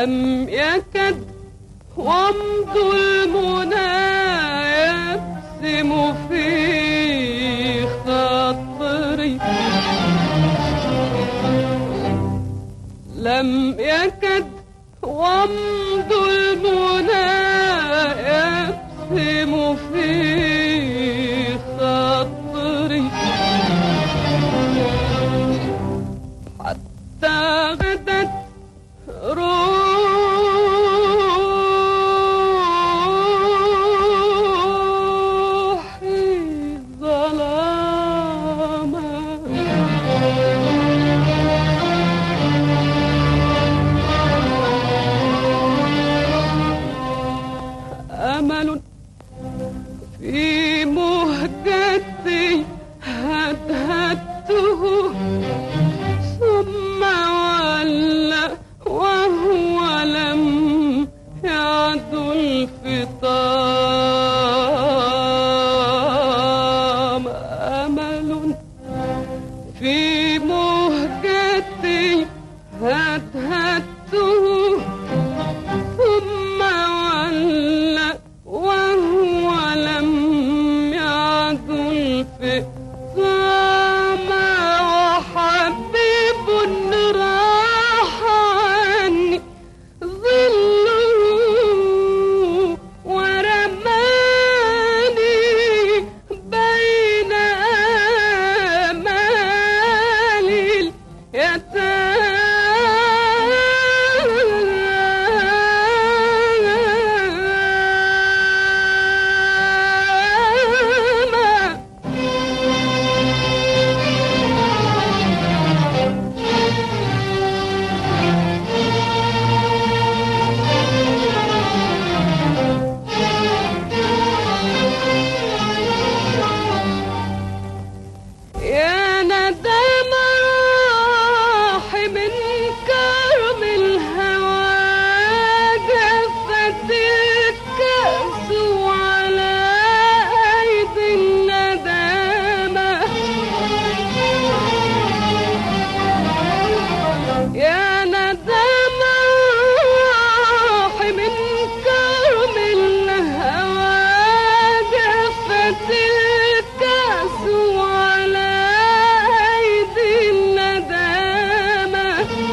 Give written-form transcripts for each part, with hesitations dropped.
لم يكد ومض المنى يبسم في خاطري، لم يكد ومض المنى يبسم في خاطري، حتى غدت أمل في مهجتي هدهدته ثم ولى وهو لم يعد الفطام. أمل في مهجتي هدهدته ثم ولى وهو لم يعد الفطام، وحبيب راح عني ظله ورماني بين آمال اليتامى. يا ندم راح من كرم الهوى جفت الكأس على أيدي الندامة. يا ندم راح من كرم الهوى جفت الكأس على أيدي الندامة.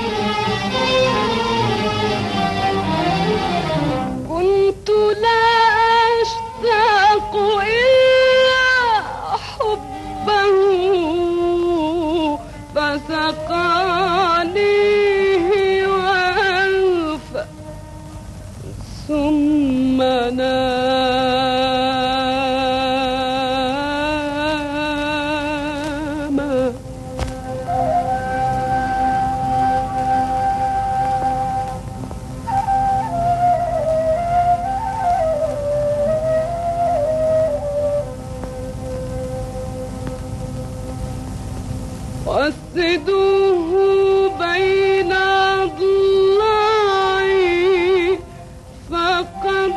كنت لا أشتاق إلا حبه فسقانيه وأنفى ثم نام. واسدوه بين أضلاعي فقد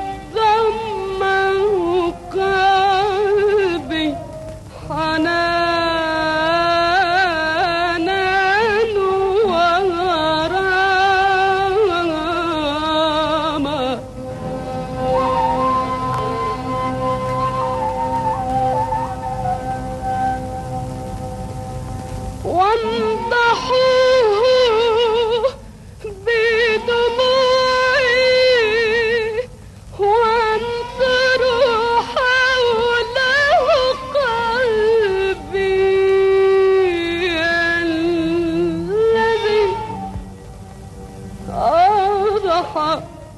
ضمه قلبي حنانا وغراما. وامضحوه بدموعي وانثروا حوله قلبي الذي أضحى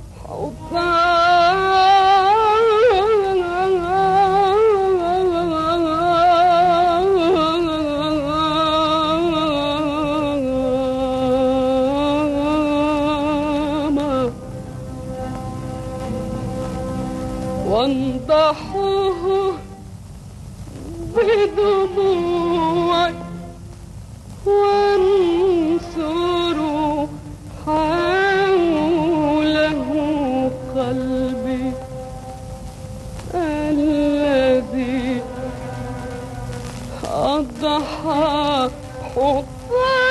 وانضحوه بدموعي وانثروا حوله قلبي الذي أضحى حبا